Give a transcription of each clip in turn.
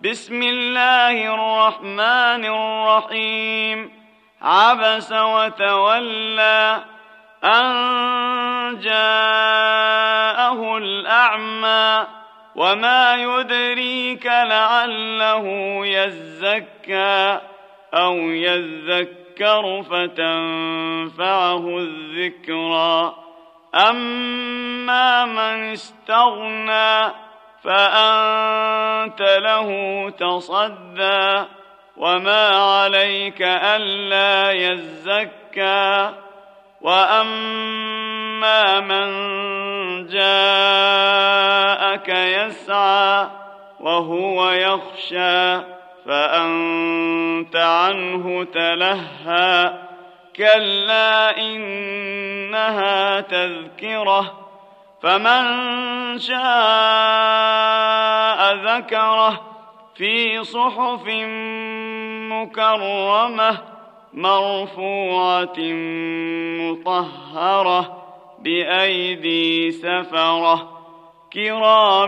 بسم الله الرحمن الرحيم عبس وتولى أن جاءه الأعمى وما يدريك لعله يزكى أو يذكر فتنفعه الذكرى أما من استغنى فأنت له تصدى وما عليك ألا يزكى وأما من جاءك يسعى وهو يخشى فأنت عنه تلهى كلا إنها تذكرة فمن شاء ذكره في صحف مكرمة مرفوعة مطهرة بأيدي سفرة كرام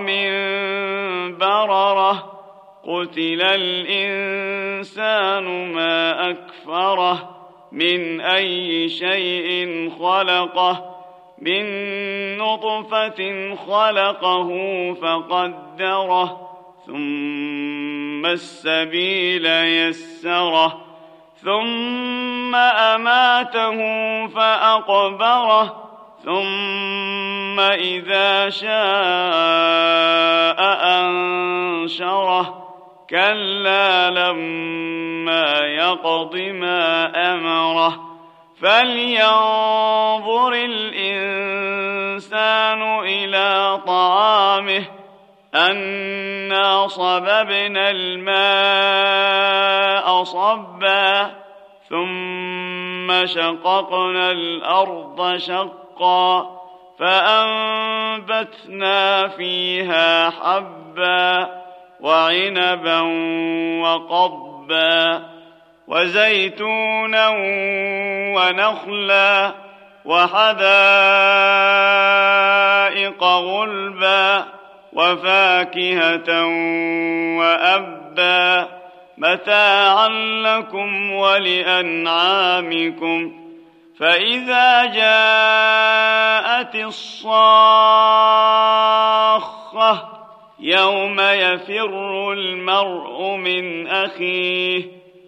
بررة قتل الإنسان ما أكفره من أي شيء خلقه من نطفة خلقه فقدره ثم السبيل يسره ثم أماته فأقبره ثم إذا شاء أنشره كلا لما يقض ما أمره فلينظر الإنسان إلى طعامه أنا صببنا الماء صبا ثم شققنا الأرض شقا فأنبتنا فيها حبا وعنبا وقضبا وزيتونا ونخلا وحدائق غلبا وفاكهة وأبا متاعا لكم ولأنعامكم فإذا جاءت الصاخة يوم يفر المرء من أخيه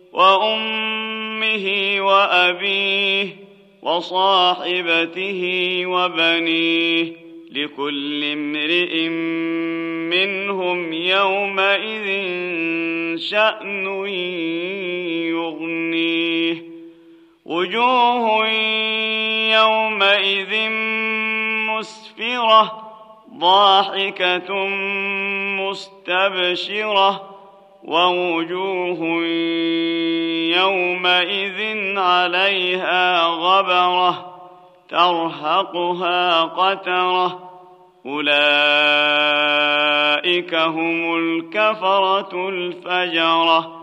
وأمه وأبيه وصاحبته وبنيه لكل امرئ منهم يومئذ شأن يغنيه وجوه يومئذ مسفرة ضاحكة مستبشرة ووجوه يومئذ عليها غبرة ترهقها قترة أولئك هم الكفرة الفجرة